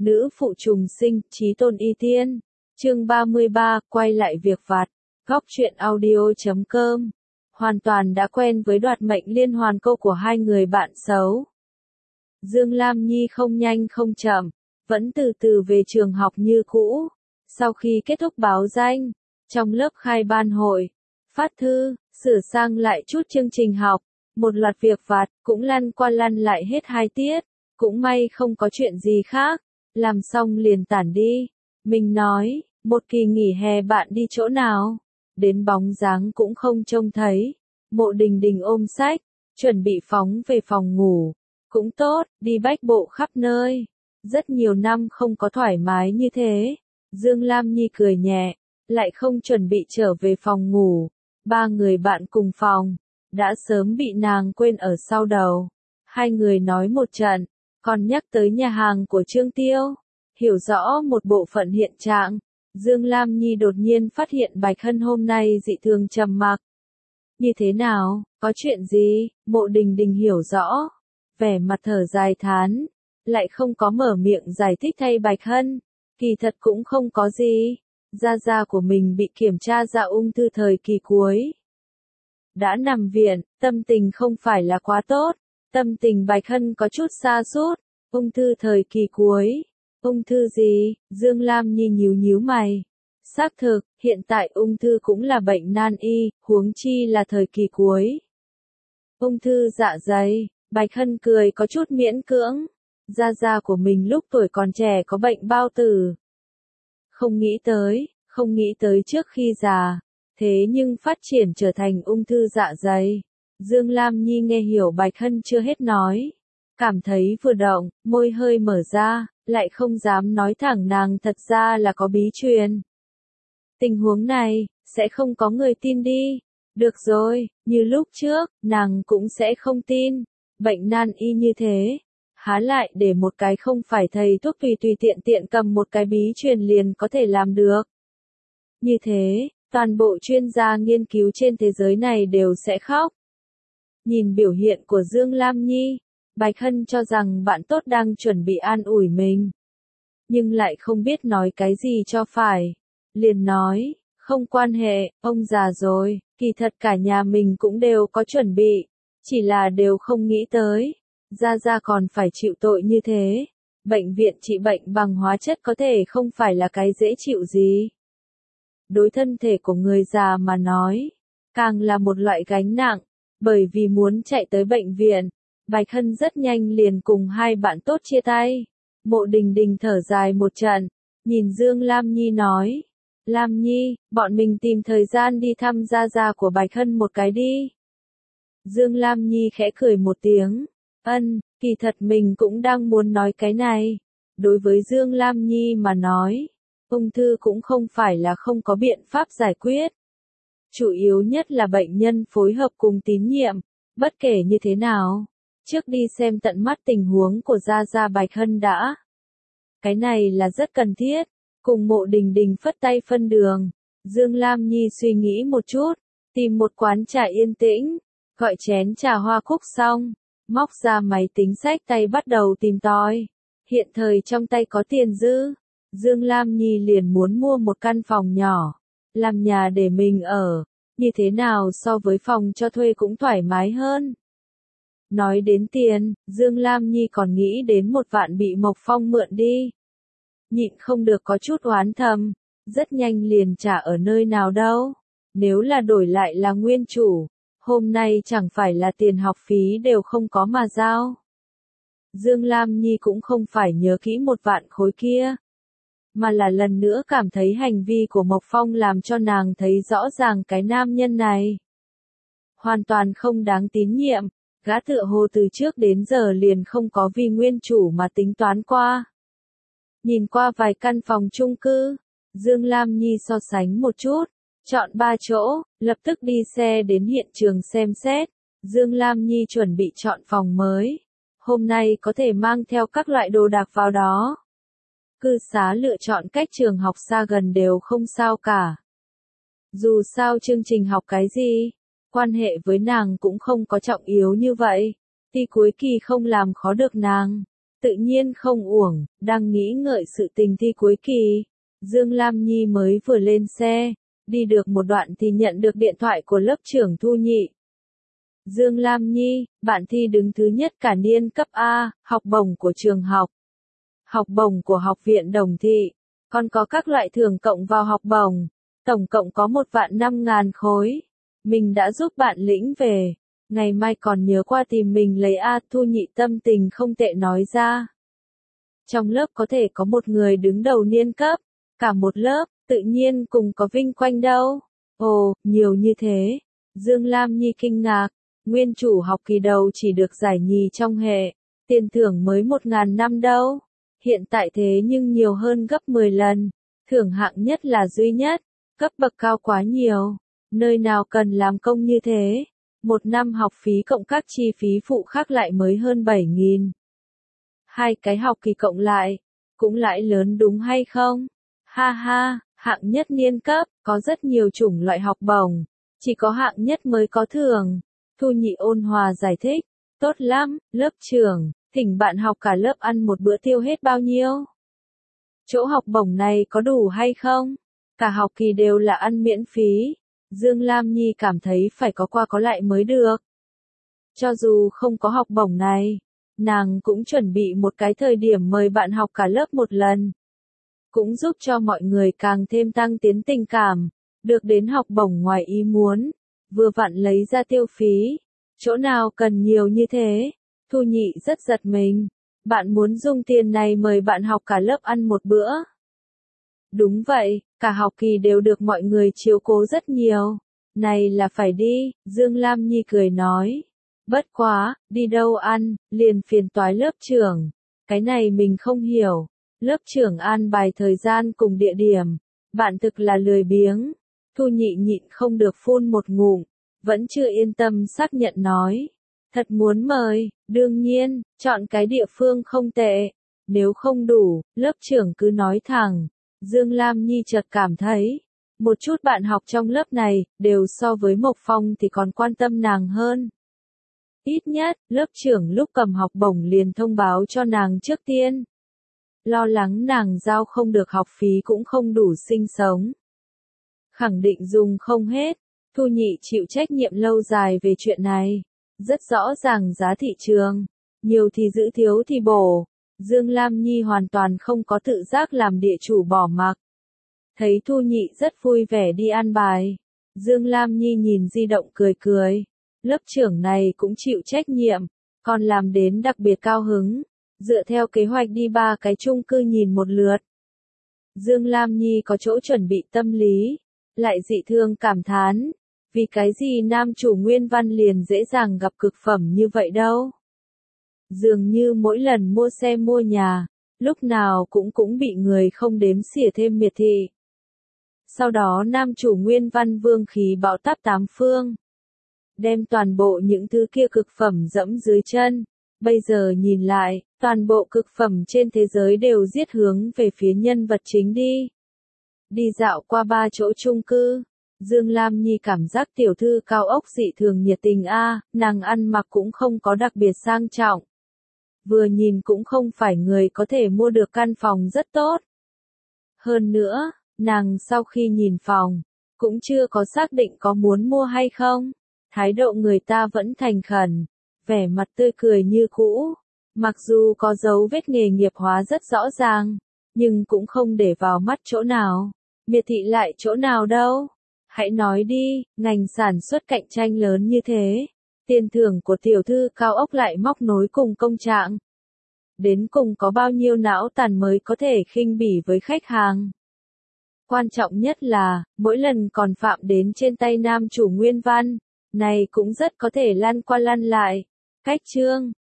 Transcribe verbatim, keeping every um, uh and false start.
Nữ phụ trùng sinh, chí tôn y tiên. Chương ba mươi ba, quay lại việc vặt. Góc truyện audio chấm com. Hoàn toàn đã quen với đoạt mệnh liên hoàn câu của hai người bạn xấu. Dương Lam Nhi không nhanh không chậm, vẫn từ từ về trường học như cũ. Sau khi kết thúc báo danh, trong lớp khai ban hội, phát thư, sửa sang lại chút chương trình học, một loạt việc vặt, cũng lăn qua lăn lại hết hai tiết. Cũng may không có chuyện gì khác, làm xong liền tản đi. Mình nói, một kỳ nghỉ hè bạn đi chỗ nào? Đến bóng dáng cũng không trông thấy. Mộ Đình Đình ôm sách, chuẩn bị phóng về phòng ngủ. Cũng tốt, đi bách bộ khắp nơi. Rất nhiều năm không có thoải mái như thế. Dương Lam Nhi cười nhẹ, lại không chuẩn bị trở về phòng ngủ. Ba người bạn cùng phòng, đã sớm bị nàng quên ở sau đầu. Hai người nói một trận, còn nhắc tới nhà hàng của Trương Tiêu. Hiểu rõ một bộ phận hiện trạng, Dương Lam Nhi đột nhiên phát hiện Bạch Hân hôm nay dị thường trầm mặc. Như thế nào, có chuyện gì? Mộ Đình Đình hiểu rõ, vẻ mặt thở dài thán, lại không có mở miệng giải thích thay Bạch Hân. Kỳ thật cũng không có gì, gia gia của mình bị kiểm tra ra ung thư thời kỳ cuối. Đã nằm viện, tâm tình không phải là quá tốt. Tâm tình Bạch Hân có chút sa sút. Ung thư thời kỳ cuối. Ung thư gì? Dương Lam Nhi nhíu nhíu mày. Xác thực, hiện tại ung thư cũng là bệnh nan y, huống chi là thời kỳ cuối. Ung thư dạ dày. Bạch Hân cười có chút miễn cưỡng. Gia gia của mình lúc tuổi còn trẻ có bệnh bao tử. Không nghĩ tới, không nghĩ tới trước khi già. Thế nhưng phát triển trở thành ung thư dạ dày. Dương Lam Nhi nghe hiểu Bạch Hân chưa hết nói. Cảm thấy vừa động, môi hơi mở ra, lại không dám nói thẳng nàng thật ra là có bí truyền. Tình huống này, sẽ không có người tin đi. Được rồi, như lúc trước, nàng cũng sẽ không tin. Bệnh nan y như thế. Há lại để một cái không phải thầy thuốc tùy tùy tiện tiện cầm một cái bí truyền liền có thể làm được. Như thế, toàn bộ chuyên gia nghiên cứu trên thế giới này đều sẽ khóc. Nhìn biểu hiện của Dương Lam Nhi, Bạch Hân cho rằng bạn tốt đang chuẩn bị an ủi mình. Nhưng lại không biết nói cái gì cho phải. Liền nói, không quan hệ, ông già rồi, kỳ thật cả nhà mình cũng đều có chuẩn bị. Chỉ là đều không nghĩ tới. Gia Gia còn phải chịu tội như thế. Bệnh viện trị bệnh bằng hóa chất có thể không phải là cái dễ chịu gì. Đối thân thể của người già mà nói, càng là một loại gánh nặng. Bởi vì muốn chạy tới bệnh viện, Bạch Hân rất nhanh liền cùng hai bạn tốt chia tay. Mộ Đình Đình thở dài một trận, nhìn Dương Lam Nhi nói. Lam Nhi, bọn mình tìm thời gian đi thăm gia gia của Bạch Hân một cái đi. Dương Lam Nhi khẽ cười một tiếng. Ân, kỳ thật mình cũng đang muốn nói cái này. Đối với Dương Lam Nhi mà nói, ung thư cũng không phải là không có biện pháp giải quyết. Chủ yếu nhất là bệnh nhân phối hợp cùng tín nhiệm, bất kể như thế nào. Trước đi xem tận mắt tình huống của Gia Gia Bạch Hân đã. Cái này là rất cần thiết. Cùng Mộ Đình Đình phất tay phân đường. Dương Lam Nhi suy nghĩ một chút, tìm một quán trà yên tĩnh, gọi chén trà hoa cúc xong, móc ra máy tính xách tay bắt đầu tìm tòi. Hiện thời trong tay có tiền dư, Dương Lam Nhi liền muốn mua một căn phòng nhỏ, làm nhà để mình ở, như thế nào so với phòng cho thuê cũng thoải mái hơn. Nói đến tiền, Dương Lam Nhi còn nghĩ đến một vạn bị Mộc Phong mượn đi. Nhịn không được có chút oán thầm, rất nhanh liền trả ở nơi nào đâu. Nếu là đổi lại là nguyên chủ, hôm nay chẳng phải là tiền học phí đều không có mà giao. Dương Lam Nhi cũng không phải nhớ kỹ một vạn khối kia, mà là lần nữa cảm thấy hành vi của Mộc Phong làm cho nàng thấy rõ ràng cái nam nhân này hoàn toàn không đáng tín nhiệm. Gã tựa hồ từ trước đến giờ liền không có vì nguyên chủ mà tính toán qua. Nhìn qua vài căn phòng chung cư, Dương Lam Nhi so sánh một chút, chọn ba chỗ, lập tức đi xe đến hiện trường xem xét. Dương Lam Nhi chuẩn bị chọn phòng mới. Hôm nay có thể mang theo các loại đồ đạc vào đó. Cư xá lựa chọn cách trường học xa gần đều không sao cả. Dù sao chương trình học cái gì, quan hệ với nàng cũng không có trọng yếu như vậy. Thì cuối kỳ không làm khó được nàng. tự nhiên không uổng, đang nghĩ ngợi sự tình thi cuối kỳ. Dương Lam Nhi mới vừa lên xe, đi được một đoạn thì nhận được điện thoại của lớp trưởng Thu Nhị. Dương Lam Nhi, bạn thi đứng thứ nhất cả niên cấp A, học bổng của trường học. Học bổng của học viện Đồng Thị, còn có các loại thưởng cộng vào học bổng, tổng cộng có một vạn năm ngàn khối. Mình đã giúp bạn lĩnh về, ngày mai còn nhớ qua tìm mình lấy A. Thu Nhị tâm tình không tệ nói ra. Trong lớp có thể có một người đứng đầu niên cấp, cả một lớp, tự nhiên cùng có vinh quanh đâu. Ồ, nhiều như thế. Dương Lam Nhi kinh ngạc, nguyên chủ học kỳ đầu chỉ được giải nhì trong hệ, tiền thưởng mới một ngàn năm đâu. Hiện tại thế nhưng nhiều hơn gấp mười lần, thưởng hạng nhất là duy nhất, cấp bậc cao quá nhiều, nơi nào cần làm công như thế. Một năm học phí cộng các chi phí phụ khác lại mới hơn bảy nghìn. Hai cái học kỳ cộng lại, cũng lãi lớn đúng hay không? Ha ha, hạng nhất niên cấp, có rất nhiều chủng loại học bổng, chỉ có hạng nhất mới có thưởng. Thu Nhị ôn hòa giải thích, tốt lắm, lớp trưởng, thỉnh bạn học cả lớp ăn một bữa tiêu hết bao nhiêu? Chỗ học bổng này có đủ hay không? Cả học kỳ đều là ăn miễn phí. Dương Lam Nhi cảm thấy phải có qua có lại mới được. Cho dù không có học bổng này, nàng cũng chuẩn bị một cái thời điểm mời bạn học cả lớp một lần. Cũng giúp cho mọi người càng thêm tăng tiến tình cảm, được đến học bổng ngoài ý muốn, vừa vặn lấy ra tiêu phí. Chỗ nào cần nhiều như thế? Thu Nhị rất giật mình. Bạn muốn dùng tiền này mời bạn học cả lớp ăn một bữa? Đúng vậy, cả học kỳ đều được mọi người chiếu cố rất nhiều. Này là phải đi, Dương Lam Nhi cười nói. Bất quá, đi đâu ăn, liền phiền toái lớp trưởng. Cái này mình không hiểu. Lớp trưởng an bài thời gian cùng địa điểm. Bạn thực là lười biếng. Thu Nhị nhịn không được phun một ngụm. Vẫn chưa yên tâm xác nhận nói. Thật muốn mời, đương nhiên, chọn cái địa phương không tệ. Nếu không đủ, lớp trưởng cứ nói thẳng. Dương Lam Nhi chợt cảm thấy, một chút bạn học trong lớp này, đều so với Mộc Phong thì còn quan tâm nàng hơn. Ít nhất, lớp trưởng lúc cầm học bổng liền thông báo cho nàng trước tiên. Lo lắng nàng giao không được học phí cũng không đủ sinh sống. Khẳng định dùng không hết, Thu Nhị chịu trách nhiệm lâu dài về chuyện này. Rất rõ ràng giá thị trường, nhiều thì giữ thiếu thì bổ. Dương Lam Nhi hoàn toàn không có tự giác làm địa chủ bỏ mặc. Thấy Thu Nhị rất vui vẻ đi an bài. Dương Lam Nhi nhìn di động cười cười. Lớp trưởng này cũng chịu trách nhiệm, còn làm đến đặc biệt cao hứng. Dựa theo kế hoạch đi ba cái chung cư nhìn một lượt. Dương Lam Nhi có chỗ chuẩn bị tâm lý, lại dị thương cảm thán. Vì cái gì nam chủ Nguyên Văn liền dễ dàng gặp cực phẩm như vậy đâu. Dường như mỗi lần mua xe mua nhà, lúc nào cũng cũng bị người không đếm xỉa thêm miệt thị. Sau đó nam chủ Nguyên Văn vương khí bão táp tám phương. Đem toàn bộ những thứ kia cực phẩm dẫm dưới chân. Bây giờ nhìn lại, toàn bộ cực phẩm trên thế giới đều giết hướng về phía nhân vật chính đi. Đi dạo qua ba chỗ chung cư. Dương Lam Nhi cảm giác tiểu thư cao ốc dị thường nhiệt tình a, nàng ăn mặc cũng không có đặc biệt sang trọng. Vừa nhìn cũng không phải người có thể mua được căn phòng rất tốt. Hơn nữa, nàng sau khi nhìn phòng, cũng chưa có xác định có muốn mua hay không. Thái độ người ta vẫn thành khẩn, vẻ mặt tươi cười như cũ. Mặc dù có dấu vết nghề nghiệp hóa rất rõ ràng, nhưng cũng không để vào mắt chỗ nào. Miệt thị lại chỗ nào đâu. Hãy nói đi, ngành sản xuất cạnh tranh lớn như thế. Tiền thưởng của tiểu thư cao ốc lại móc nối cùng công trạng. Đến cùng có bao nhiêu não tàn mới có thể khinh bỉ với khách hàng. Quan trọng nhất là, mỗi lần còn phạm đến trên tay nam chủ Nguyên Văn, này cũng rất có thể lăn qua lăn lại. Cách chương